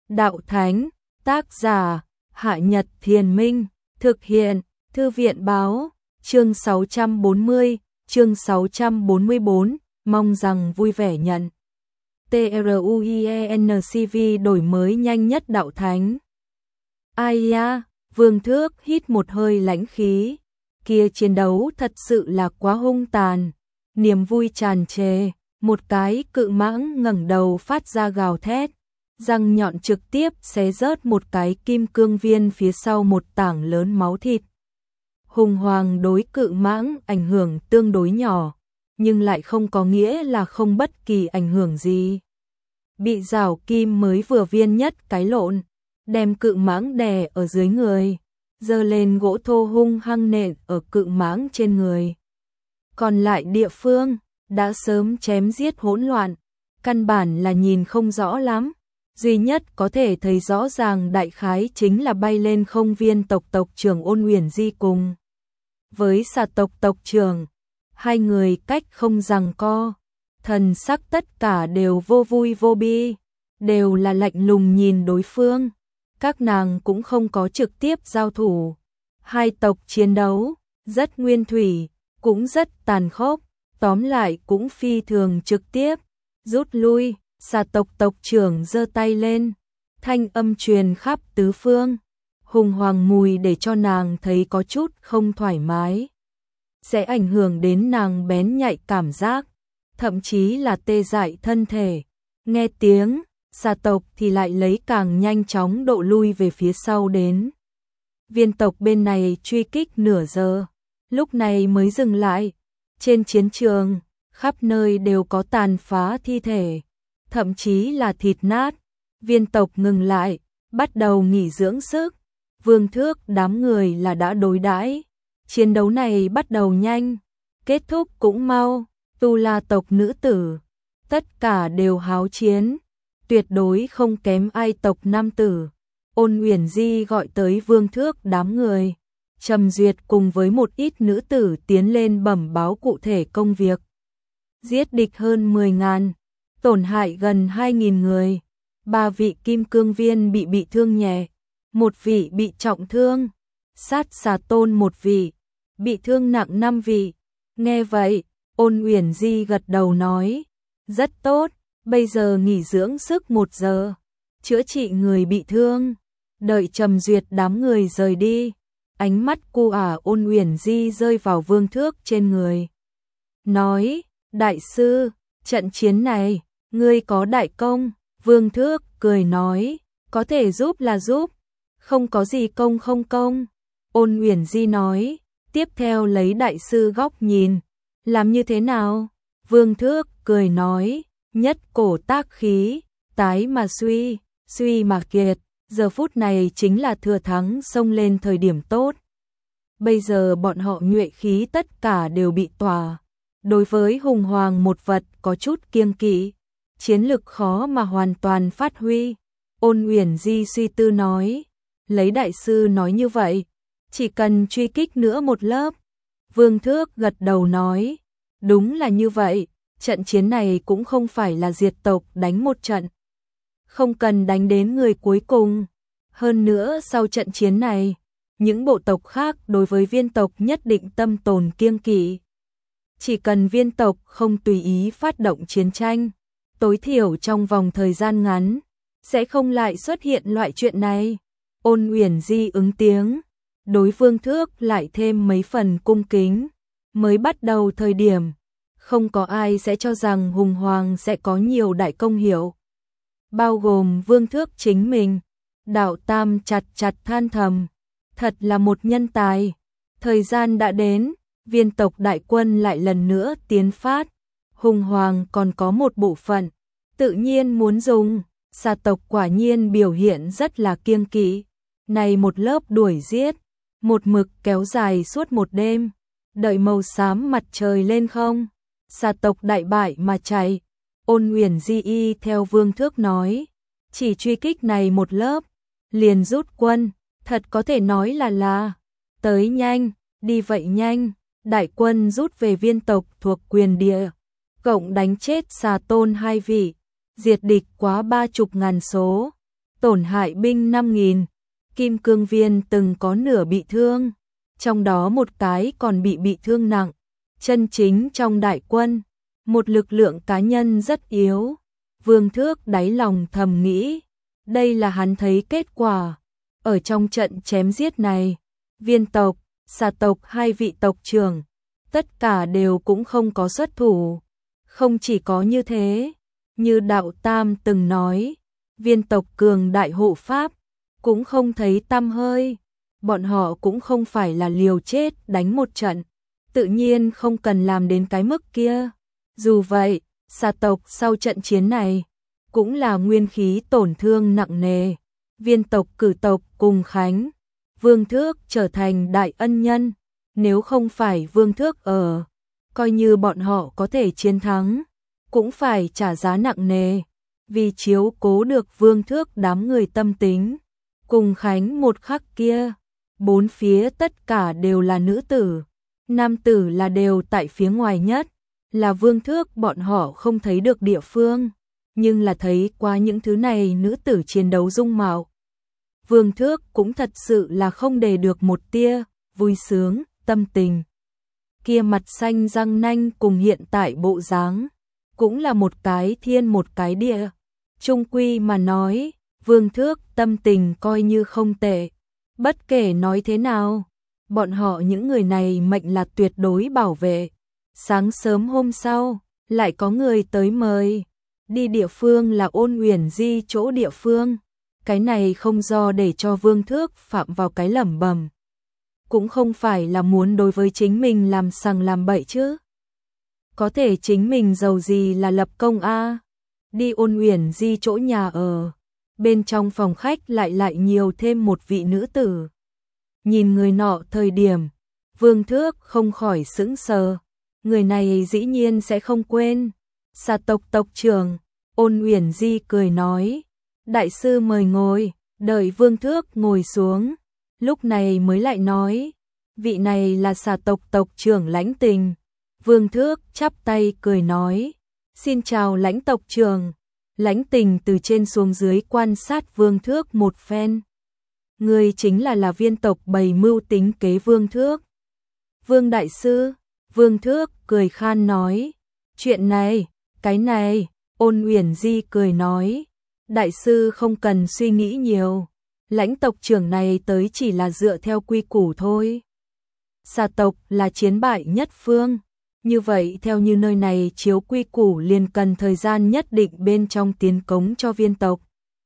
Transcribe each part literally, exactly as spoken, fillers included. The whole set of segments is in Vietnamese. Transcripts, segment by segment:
Đạo Thánh, tác giả, Hạ Nhật Thiền Minh, thực hiện, Thư viện Báo, chương sáu trăm bốn mươi, chương sáu trăm bốn mươi tư, mong rằng vui vẻ nhận. TRUIENCV đổi mới nhanh nhất Đạo Thánh. Ai da, Vương Thước hít một hơi lãnh khí, kia chiến đấu thật sự là quá hung tàn, niềm vui tràn trề, một cái cự mãng ngẩng đầu phát ra gào thét, răng nhọn trực tiếp xé rớt một cái kim cương viên phía sau một tảng lớn máu thịt. Hùng hoàng đối cự mãng ảnh hưởng tương đối nhỏ, nhưng lại không có nghĩa là không bất kỳ ảnh hưởng gì. Bị rào kim mới vừa viên nhất cái lộn, đem cự mãng đè ở dưới người, giơ lên gỗ thô hung hăng nện ở cự mãng trên người. Còn lại địa phương, đã sớm chém giết hỗn loạn, căn bản là nhìn không rõ lắm. Duy nhất có thể thấy rõ ràng đại khái chính là bay lên không viên tộc tộc trưởng Ôn Uyển Di cùng với xà tộc tộc trưởng, hai người cách không giằng co, thần sắc tất cả đều vô vui vô bi, đều là lạnh lùng nhìn đối phương. Các nàng cũng không có trực tiếp giao thủ. Hai tộc chiến đấu, rất nguyên thủy, cũng rất tàn khốc, tóm lại cũng phi thường trực tiếp. Rút lui, xà tộc tộc trưởng giơ tay lên, thanh âm truyền khắp tứ phương. Hùng hoàng mùi để cho nàng thấy có chút không thoải mái, sẽ ảnh hưởng đến nàng bén nhạy cảm giác, thậm chí là tê dại thân thể. Nghe tiếng, xà tộc thì lại lấy càng nhanh chóng độ lui về phía sau đến. Viên tộc bên này truy kích nửa giờ, lúc này mới dừng lại. Trên chiến trường, khắp nơi đều có tàn phá thi thể, thậm chí là thịt nát. Viên tộc ngừng lại, bắt đầu nghỉ dưỡng sức. Vương Thước đám người là đã đối đãi. Chiến đấu này bắt đầu nhanh, kết thúc cũng mau. Tu La tộc nữ tử, tất cả đều háo chiến, tuyệt đối không kém ai tộc nam tử. Ôn Uyển Di gọi tới Vương Thước đám người, Trầm Duyệt cùng với một ít nữ tử tiến lên bẩm báo cụ thể công việc. Giết địch hơn mười ngàn, tổn hại gần hai nghìn người, ba vị kim cương viên bị bị thương nhẹ, một vị bị trọng thương, sát xà tôn một vị, bị thương nặng năm vị. Nghe vậy, Ôn Uyển Di gật đầu nói, rất tốt, bây giờ nghỉ dưỡng sức một giờ, chữa trị người bị thương. Đợi Trầm Duyệt đám người rời đi, ánh mắt cu ả Ôn Uyển Di rơi vào Vương Thước trên người. Nói, đại sư, trận chiến này, ngươi có đại công. Vương Thước cười nói, có thể giúp là giúp, không có gì công không công. Ôn Uyển Di nói, tiếp theo lấy đại sư góc nhìn, làm như thế nào? Vương Thước cười nói, nhất cổ tác khí, tái mà suy, suy mà kiệt, giờ phút này chính là thừa thắng xông lên thời điểm tốt. Bây giờ bọn họ nhuệ khí tất cả đều bị tỏa. Đối với hùng hoàng một vật có chút kiêng kỵ, chiến lực khó mà hoàn toàn phát huy. Ôn Uyển Di suy tư nói, lấy đại sư nói như vậy, chỉ cần truy kích nữa một lớp. Vương Thước gật đầu nói, đúng là như vậy, trận chiến này cũng không phải là diệt tộc đánh một trận, không cần đánh đến người cuối cùng. Hơn nữa sau trận chiến này, những bộ tộc khác đối với viên tộc nhất định tâm tồn kiêng kỵ. Chỉ cần viên tộc không tùy ý phát động chiến tranh, tối thiểu trong vòng thời gian ngắn, sẽ không lại xuất hiện loại chuyện này. Ôn Uyển Di ứng tiếng, đối Vương Thước lại thêm mấy phần cung kính. Mới bắt đầu thời điểm, không có ai sẽ cho rằng hùng hoàng sẽ có nhiều đại công hiệu, bao gồm Vương Thước chính mình. Đạo Tam chặt chặt than thầm, thật là một nhân tài. Thời gian đã đến, viên tộc đại quân lại lần nữa tiến phát. Hùng hoàng còn có một bộ phận, tự nhiên muốn dùng. Xà tộc quả nhiên biểu hiện rất là kiêng kỵ. Này một lớp đuổi giết, một mực kéo dài suốt một đêm. Đợi màu xám mặt trời lên không, xà tộc đại bại mà chạy. Ôn Uyển Di y theo Vương Thước nói, chỉ truy kích này một lớp, liền rút quân, thật có thể nói là là tới nhanh, đi vậy nhanh. Đại quân rút về viên tộc thuộc quyền địa, cộng đánh chết xà tôn hai vị, diệt địch quá ba chục ngàn số. tổn hại binh năm nghìn, Kim Cương Viên từng có nửa bị thương, trong đó một cái còn bị bị thương nặng, chân chính trong đại quân, một lực lượng cá nhân rất yếu. Vương Thước đáy lòng thầm nghĩ, đây là hắn thấy kết quả. Ở trong trận chém giết này, Viên tộc, Xà tộc hai vị tộc trưởng, tất cả đều cũng không có xuất thủ. Không chỉ có như thế, như Đạo Tam từng nói, Viên tộc cường đại hộ pháp, cũng không thấy tăm hơi. Bọn họ cũng không phải là liều chết đánh một trận, tự nhiên không cần làm đến cái mức kia. Dù vậy, Xà tộc sau trận chiến này, cũng là nguyên khí tổn thương nặng nề. Viên tộc cử tộc cùng Khánh, Vương Thước trở thành đại ân nhân. Nếu không phải Vương Thước ở, coi như bọn họ có thể chiến thắng, cũng phải trả giá nặng nề. Vì chiếu cố được Vương Thước đám người tâm tính. Cùng Khánh một khắc kia, bốn phía tất cả đều là nữ tử. Nam tử là đều tại phía ngoài nhất, là Vương Thước bọn họ không thấy được địa phương, nhưng là thấy qua những thứ này nữ tử chiến đấu dung mạo. Vương Thước cũng thật sự là không để được một tia vui sướng, tâm tình. Kia mặt xanh răng nanh cùng hiện tại bộ dáng, cũng là một cái thiên một cái địa. Trung quy mà nói, Vương Thước tâm tình coi như không tệ. Bất kể nói thế nào, bọn họ những người này mệnh là tuyệt đối bảo vệ. Sáng sớm hôm sau, lại có người tới mời. Đi địa phương là Ôn Uyển Di chỗ địa phương. Cái này không do để cho Vương Thước phạm vào cái lẩm bẩm. Cũng không phải là muốn đối với chính mình làm sằng làm bậy chứ. Có thể chính mình giàu gì là lập công a. Đi Ôn Uyển Di chỗ nhà ở. Bên trong phòng khách lại lại nhiều thêm một vị nữ tử. Nhìn người nọ thời điểm, Vương Thước không khỏi sững sờ. Người này dĩ nhiên sẽ không quên. Xà tộc tộc trưởng, Ôn Uyển Di cười nói. Đại sư mời ngồi, đợi Vương Thước ngồi xuống. Lúc này mới lại nói, vị này là Xà tộc tộc trưởng Lãnh Tình. Vương Thước chắp tay cười nói, xin chào Lãnh tộc trưởng. Lãnh Tình từ trên xuống dưới quan sát Vương Thước một phen. Người chính là là Viên tộc bày mưu tính kế Vương Thước. Vương đại sư, Vương Thước cười khan nói, chuyện này, cái này, Ôn Uyển Di cười nói, đại sư không cần suy nghĩ nhiều, Lãnh tộc trưởng này tới chỉ là dựa theo quy củ thôi. Xà tộc là chiến bại nhất phương, như vậy theo như nơi này chiếu quy củ liền cần thời gian nhất định bên trong tiến cống cho Viên tộc.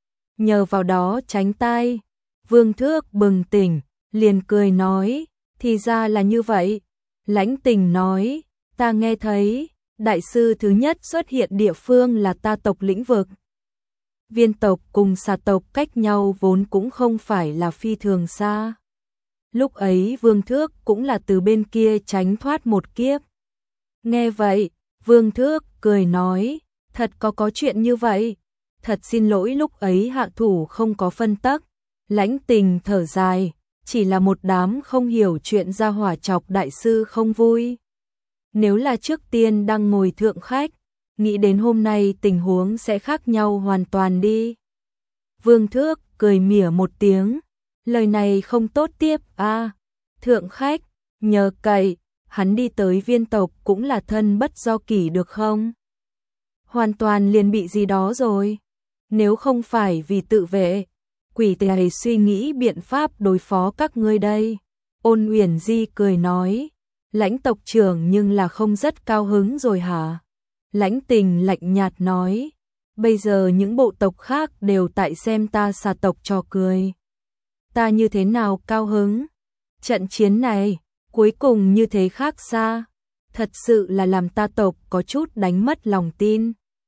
Nhờ vào đó tránh tai, Vương Thước bừng tỉnh, liền cười nói, thì ra là như vậy. Lãnh Tình nói, ta nghe thấy, đại sư thứ nhất xuất hiện địa phương là ta tộc lĩnh vực. Viên tộc cùng Xà tộc cách nhau vốn cũng không phải là phi thường xa. Lúc ấy Vương Thước cũng là từ bên kia tránh thoát một kiếp. Nghe vậy, Vương Thước cười nói, thật có có chuyện như vậy. Thật xin lỗi lúc ấy hạ thủ không có phân tắc. Lãnh Tình thở dài, chỉ là một đám không hiểu chuyện ra hỏa chọc đại sư không vui. Nếu là trước tiên đang ngồi thượng khách, nghĩ đến hôm nay tình huống sẽ khác nhau hoàn toàn đi. Vương Thước cười mỉa một tiếng, lời này không tốt tiếp a. À, thượng khách, nhờ cậy, hắn đi tới Viên tộc cũng là thân bất do kỷ được không? Hoàn toàn liền bị gì đó rồi. Nếu không phải vì tự vệ, quỷ tề suy nghĩ biện pháp đối phó các ngươi đây. Ôn Uyển Di cười nói, Lãnh tộc trưởng nhưng là không rất cao hứng rồi hả? Lãnh Tình lạnh nhạt nói, bây giờ những bộ tộc khác đều tại xem ta Xà tộc trò cười. Ta như thế nào cao hứng? Trận chiến này, cuối cùng như thế khác xa, thật sự là làm ta tộc có chút đánh mất lòng tin.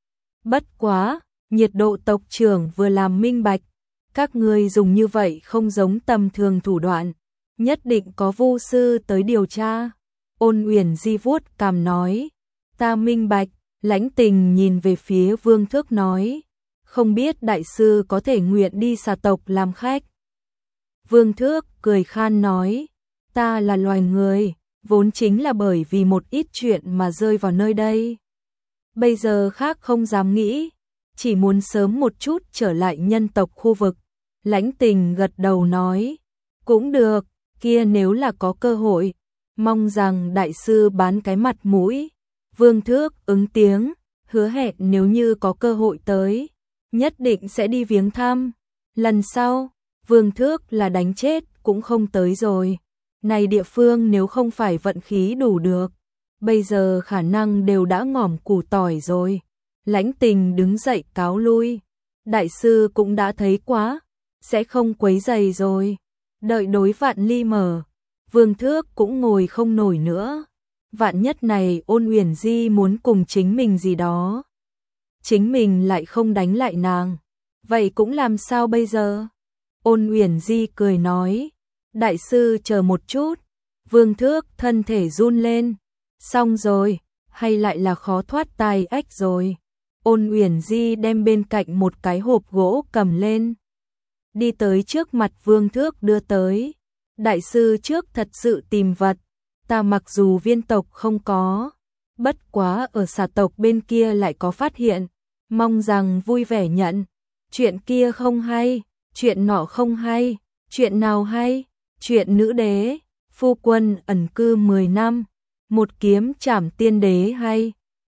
Bất quá, nhiệt độ tộc trưởng vừa làm minh bạch, các ngươi dùng như vậy không giống tầm thường thủ đoạn, nhất định có vu sư tới điều tra. Ôn Uyển Di vuốt cằm nói, ta minh bạch. Lãnh Tình nhìn về phía Vương Thước nói, không biết đại sư có thể nguyện đi Xà tộc làm khách. Vương Thước cười khan nói, ta là loài người, vốn chính là bởi vì một ít chuyện mà rơi vào nơi đây. Bây giờ khác không dám nghĩ, chỉ muốn sớm một chút trở lại nhân tộc khu vực. Lãnh Tình gật đầu nói, cũng được, kia nếu là có cơ hội, mong rằng đại sư bán cái mặt mũi. Vương Thước ứng tiếng, hứa hẹn nếu như có cơ hội tới, nhất định sẽ đi viếng thăm. Lần sau, Vương Thước là đánh chết cũng không tới rồi. Này địa phương nếu không phải vận khí đủ được, bây giờ khả năng đều đã ngỏm củ tỏi rồi. Lãnh Tình đứng dậy cáo lui. Đại sư cũng đã thấy quá, sẽ không quấy rầy rồi. Đợi đối Vạn Ly mở, Vương Thước cũng ngồi không nổi nữa. Vạn nhất này Ôn Uyển Di muốn cùng chính mình gì đó, chính mình lại không đánh lại nàng, vậy cũng làm sao bây giờ? Ôn Uyển Di cười nói, đại sư chờ một chút. Vương Thước thân thể run lên, xong rồi, hay lại là khó thoát tai ách rồi. Ôn Uyển Di đem bên cạnh một cái hộp gỗ cầm lên, đi tới trước mặt Vương Thước đưa tới. Đại sư trước thật sự tìm vật, ta mặc dù viên tộc không có, bất quá ở xà tộc bên kia lại có phát hiện, mong rằng vui vẻ nhận. Chuyện kia không hay, chuyện nọ không hay, chuyện nào hay? Chuyện nữ đế, phu quân ẩn cư mười năm, một kiếm trảm tiên đế hay?